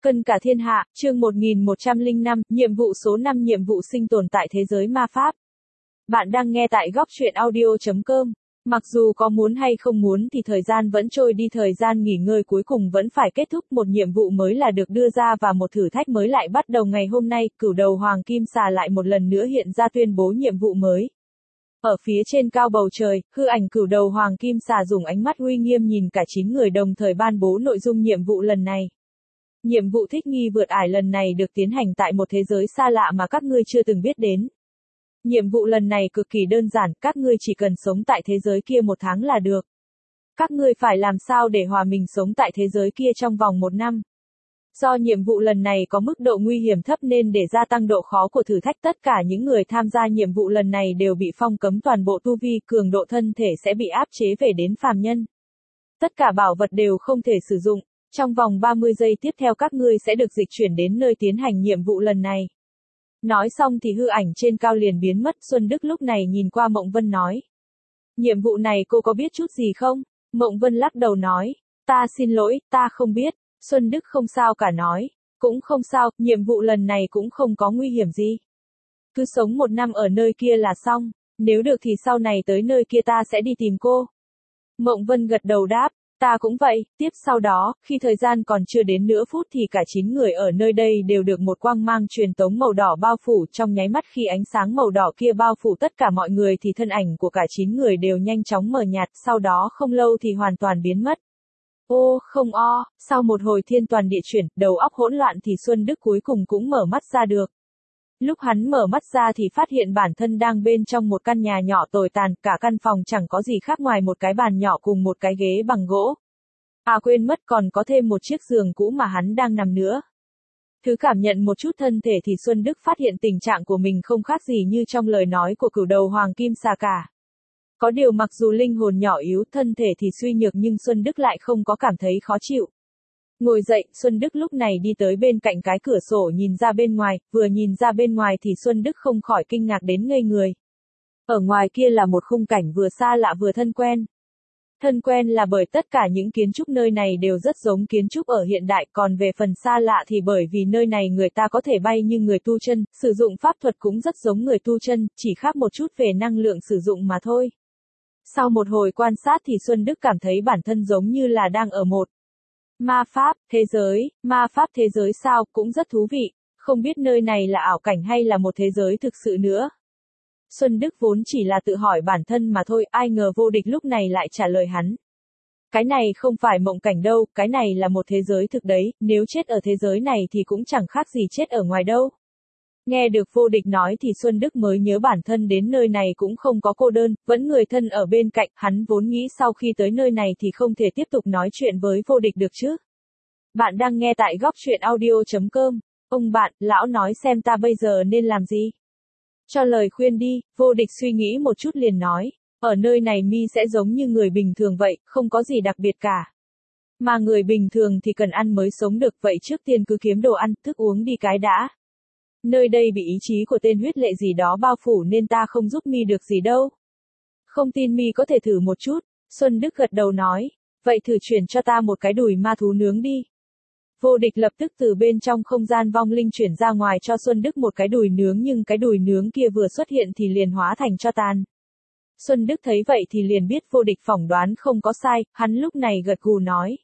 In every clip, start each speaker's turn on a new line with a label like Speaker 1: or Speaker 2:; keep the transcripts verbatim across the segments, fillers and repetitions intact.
Speaker 1: Cân cả thiên hạ, chương một nghìn một trăm lẻ năm, nhiệm vụ số năm nhiệm vụ sinh tồn tại thế giới ma pháp. Bạn đang nghe tại góc truyện audio chấm com. Mặc dù có muốn hay không muốn thì thời gian vẫn trôi đi, thời gian nghỉ ngơi cuối cùng vẫn phải kết thúc, một nhiệm vụ mới là được đưa ra và một thử thách mới lại bắt đầu ngày hôm nay, cửu đầu hoàng kim xà lại một lần nữa hiện ra tuyên bố nhiệm vụ mới. Ở phía trên cao bầu trời, hư ảnh cửu đầu hoàng kim xà dùng ánh mắt uy nghiêm nhìn cả chín người đồng thời ban bố nội dung nhiệm vụ lần này. Nhiệm vụ thích nghi vượt ải lần này được tiến hành tại một thế giới xa lạ mà các ngươi chưa từng biết đến. Nhiệm vụ lần này cực kỳ đơn giản, các ngươi chỉ cần sống tại thế giới kia một tháng là được. Các ngươi phải làm sao để hòa mình sống tại thế giới kia trong vòng một năm. Do nhiệm vụ lần này có mức độ nguy hiểm thấp nên để gia tăng độ khó của thử thách, tất cả những người tham gia nhiệm vụ lần này đều bị phong cấm toàn bộ tu vi, cường độ thân thể sẽ bị áp chế về đến phàm nhân. Tất cả bảo vật đều không thể sử dụng. Trong vòng ba mươi giây tiếp theo các ngươi sẽ được dịch chuyển đến nơi tiến hành nhiệm vụ lần này. Nói xong thì hư ảnh trên cao liền biến mất. Xuân Đức lúc này nhìn qua Mộng Vân nói. Nhiệm vụ này cô có biết chút gì không? Mộng Vân lắc đầu nói. Ta xin lỗi, ta không biết. Xuân Đức không sao cả nói. Cũng không sao, nhiệm vụ lần này cũng không có nguy hiểm gì. Cứ sống một năm ở nơi kia là xong. Nếu được thì sau này tới nơi kia ta sẽ đi tìm cô. Mộng Vân gật đầu đáp. Ta cũng vậy. Tiếp sau đó, khi thời gian còn chưa đến nửa phút thì cả chín người ở nơi đây đều được một quang mang truyền tống màu đỏ bao phủ. Trong nháy mắt khi ánh sáng màu đỏ kia bao phủ tất cả mọi người thì thân ảnh của cả chín người đều nhanh chóng mờ nhạt, sau đó không lâu thì hoàn toàn biến mất. Ô, không o, sau một hồi thiên toàn địa chuyển, đầu óc hỗn loạn thì Xuân Đức cuối cùng cũng mở mắt ra được. Lúc hắn mở mắt ra thì phát hiện bản thân đang bên trong một căn nhà nhỏ tồi tàn, cả căn phòng chẳng có gì khác ngoài một cái bàn nhỏ cùng một cái ghế bằng gỗ. À quên mất, còn có thêm một chiếc giường cũ mà hắn đang nằm nữa. Thứ cảm nhận một chút thân thể thì Xuân Đức phát hiện tình trạng của mình không khác gì như trong lời nói của cửu đầu hoàng kim xà cả. Có điều mặc dù linh hồn nhỏ yếu, thân thể thì suy nhược nhưng Xuân Đức lại không có cảm thấy khó chịu. Ngồi dậy, Xuân Đức lúc này đi tới bên cạnh cái cửa sổ nhìn ra bên ngoài, vừa nhìn ra bên ngoài thì Xuân Đức không khỏi kinh ngạc đến ngây người. Ở ngoài kia là một khung cảnh vừa xa lạ vừa thân quen. Thân quen là bởi tất cả những kiến trúc nơi này đều rất giống kiến trúc ở hiện đại, còn về phần xa lạ thì bởi vì nơi này người ta có thể bay như người tu chân, sử dụng pháp thuật cũng rất giống người tu chân, chỉ khác một chút về năng lượng sử dụng mà thôi. Sau một hồi quan sát thì Xuân Đức cảm thấy bản thân giống như là đang ở một ma pháp, thế giới, ma pháp thế giới sao, cũng rất thú vị, không biết nơi này là ảo cảnh hay là một thế giới thực sự nữa. Xuân Đức vốn chỉ là tự hỏi bản thân mà thôi, ai ngờ Vô Địch lúc này lại trả lời hắn. Cái này không phải mộng cảnh đâu, cái này là một thế giới thực đấy, nếu chết ở thế giới này thì cũng chẳng khác gì chết ở ngoài đâu. Nghe được Vô Địch nói thì Xuân Đức mới nhớ bản thân đến nơi này cũng không có cô đơn, vẫn người thân ở bên cạnh, hắn vốn nghĩ sau khi tới nơi này thì không thể tiếp tục nói chuyện với Vô Địch được chứ. Bạn đang nghe tại góc truyện audio chấm com. Ông bạn, lão nói xem ta bây giờ nên làm gì? Cho lời khuyên đi. Vô Địch suy nghĩ một chút liền nói. Ở nơi này mi sẽ giống như người bình thường vậy, không có gì đặc biệt cả. Mà người bình thường thì cần ăn mới sống được, vậy trước tiên cứ kiếm đồ ăn, thức uống đi cái đã. Nơi đây bị ý chí của tên huyết lệ gì đó bao phủ nên ta không giúp mi được gì đâu. Không tin mi có thể thử một chút. Xuân Đức gật đầu nói. Vậy thử chuyển cho ta một cái đùi ma thú nướng đi. Vô Địch lập tức từ bên trong không gian vong linh chuyển ra ngoài cho Xuân Đức một cái đùi nướng, nhưng cái đùi nướng kia vừa xuất hiện thì liền hóa thành tro tàn. Xuân Đức thấy vậy thì liền biết Vô Địch phỏng đoán không có sai, hắn lúc này gật gù nói.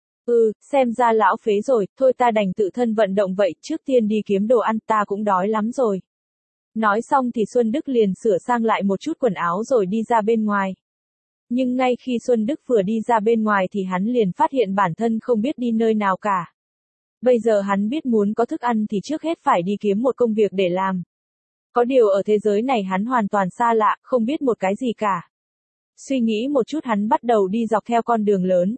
Speaker 1: Ừ, xem ra lão phế rồi, thôi ta đành tự thân vận động vậy, trước tiên đi kiếm đồ ăn, ta cũng đói lắm rồi. Nói xong thì Xuân Đức liền sửa sang lại một chút quần áo rồi đi ra bên ngoài. Nhưng ngay khi Xuân Đức vừa đi ra bên ngoài thì hắn liền phát hiện bản thân không biết đi nơi nào cả. Bây giờ hắn biết muốn có thức ăn thì trước hết phải đi kiếm một công việc để làm. Có điều ở thế giới này hắn hoàn toàn xa lạ, không biết một cái gì cả. Suy nghĩ một chút hắn bắt đầu đi dọc theo con đường lớn.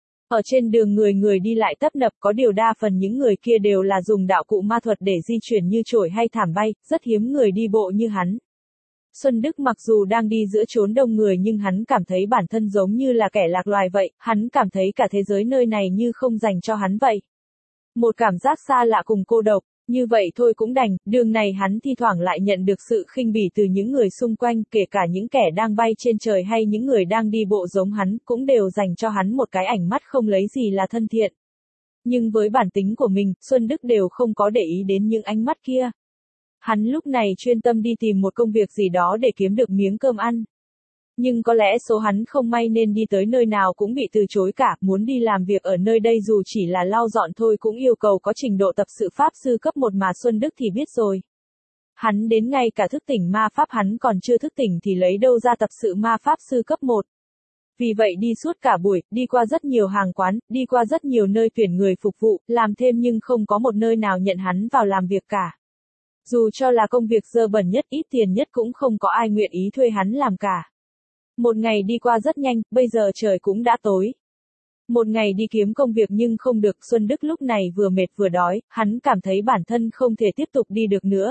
Speaker 1: Ở trên đường người người đi lại tấp nập, có điều đa phần những người kia đều là dùng đạo cụ ma thuật để di chuyển như chổi hay thảm bay, rất hiếm người đi bộ như hắn. Xuân Đức mặc dù đang đi giữa chốn đông người nhưng hắn cảm thấy bản thân giống như là kẻ lạc loài vậy, hắn cảm thấy cả thế giới nơi này như không dành cho hắn vậy. Một cảm giác xa lạ cùng cô độc, như vậy thôi cũng đành, đường này hắn thi thoảng lại nhận được sự khinh bỉ từ những người xung quanh, kể cả những kẻ đang bay trên trời hay những người đang đi bộ giống hắn, cũng đều dành cho hắn một cái ảnh mắt không lấy gì là thân thiện. Nhưng với bản tính của mình, Xuân Đức đều không có để ý đến những ánh mắt kia. Hắn lúc này chuyên tâm đi tìm một công việc gì đó để kiếm được miếng cơm ăn. Nhưng có lẽ số hắn không may nên đi tới nơi nào cũng bị từ chối cả, muốn đi làm việc ở nơi đây dù chỉ là lau dọn thôi cũng yêu cầu có trình độ tập sự pháp sư cấp một mà Xuân Đức thì biết rồi. Hắn đến ngay cả thức tỉnh ma pháp hắn còn chưa thức tỉnh thì lấy đâu ra tập sự ma pháp sư cấp một. Vì vậy đi suốt cả buổi, đi qua rất nhiều hàng quán, đi qua rất nhiều nơi tuyển người phục vụ, làm thêm nhưng không có một nơi nào nhận hắn vào làm việc cả. Dù cho là công việc dơ bẩn nhất ít tiền nhất cũng không có ai nguyện ý thuê hắn làm cả. Một ngày đi qua rất nhanh, bây giờ trời cũng đã tối. Một ngày đi kiếm công việc nhưng không được, Xuân Đức lúc này vừa mệt vừa đói, hắn cảm thấy bản thân không thể tiếp tục đi được nữa.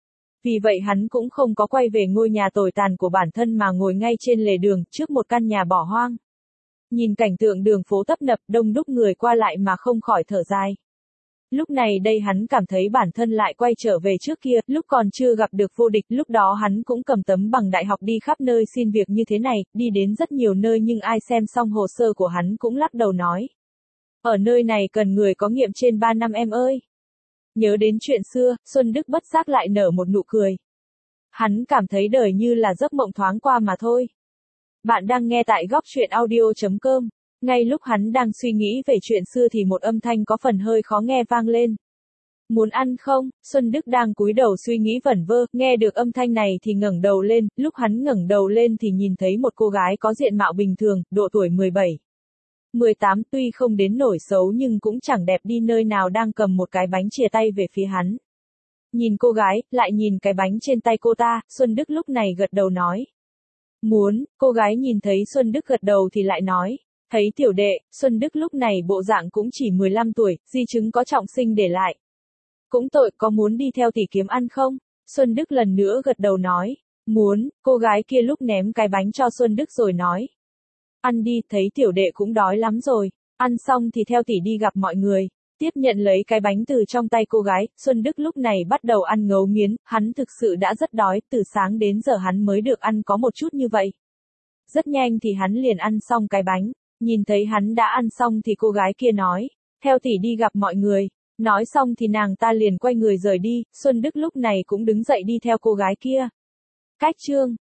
Speaker 1: Vì vậy hắn cũng không có quay về ngôi nhà tồi tàn của bản thân mà ngồi ngay trên lề đường, trước một căn nhà bỏ hoang. Nhìn cảnh tượng đường phố tấp nập, đông đúc người qua lại mà không khỏi thở dài. Lúc này đây hắn cảm thấy bản thân lại quay trở về trước kia, lúc còn chưa gặp được vô địch, lúc đó hắn cũng cầm tấm bằng đại học đi khắp nơi xin việc như thế này, đi đến rất nhiều nơi nhưng ai xem xong hồ sơ của hắn cũng lắc đầu nói. Ở nơi này cần người có nghiệm trên ba năm em ơi. Nhớ đến chuyện xưa, Xuân Đức bất giác lại nở một nụ cười. Hắn cảm thấy đời như là giấc mộng thoáng qua mà thôi. Bạn đang nghe tại góc truyện audio chấm com. Ngay lúc hắn đang suy nghĩ về chuyện xưa thì một âm thanh có phần hơi khó nghe vang lên. Muốn ăn không? Xuân Đức đang cúi đầu suy nghĩ vẩn vơ, nghe được âm thanh này thì ngẩng đầu lên, lúc hắn ngẩng đầu lên thì nhìn thấy một cô gái có diện mạo bình thường, độ tuổi mười bảy. mười tám tuy không đến nổi xấu nhưng cũng chẳng đẹp đi nơi nào đang cầm một cái bánh chìa tay về phía hắn. Nhìn cô gái, lại nhìn cái bánh trên tay cô ta, Xuân Đức lúc này gật đầu nói. Muốn, cô gái nhìn thấy Xuân Đức gật đầu thì lại nói. Thấy tiểu đệ, Xuân Đức lúc này bộ dạng cũng chỉ mười lăm tuổi, di chứng có trọng sinh để lại. Cũng tội, có muốn đi theo tỷ kiếm ăn không? Xuân Đức lần nữa gật đầu nói. Muốn, cô gái kia lúc ném cái bánh cho Xuân Đức rồi nói. Ăn đi, thấy tiểu đệ cũng đói lắm rồi. Ăn xong thì theo tỷ đi gặp mọi người. Tiếp nhận lấy cái bánh từ trong tay cô gái, Xuân Đức lúc này bắt đầu ăn ngấu nghiến, hắn thực sự đã rất đói, từ sáng đến giờ hắn mới được ăn có một chút như vậy. Rất nhanh thì hắn liền ăn xong cái bánh. Nhìn thấy hắn đã ăn xong thì cô gái kia nói, theo tỷ đi gặp mọi người. Nói xong thì nàng ta liền quay người rời đi, Xuân Đức lúc này cũng đứng dậy đi theo cô gái kia. Cách chương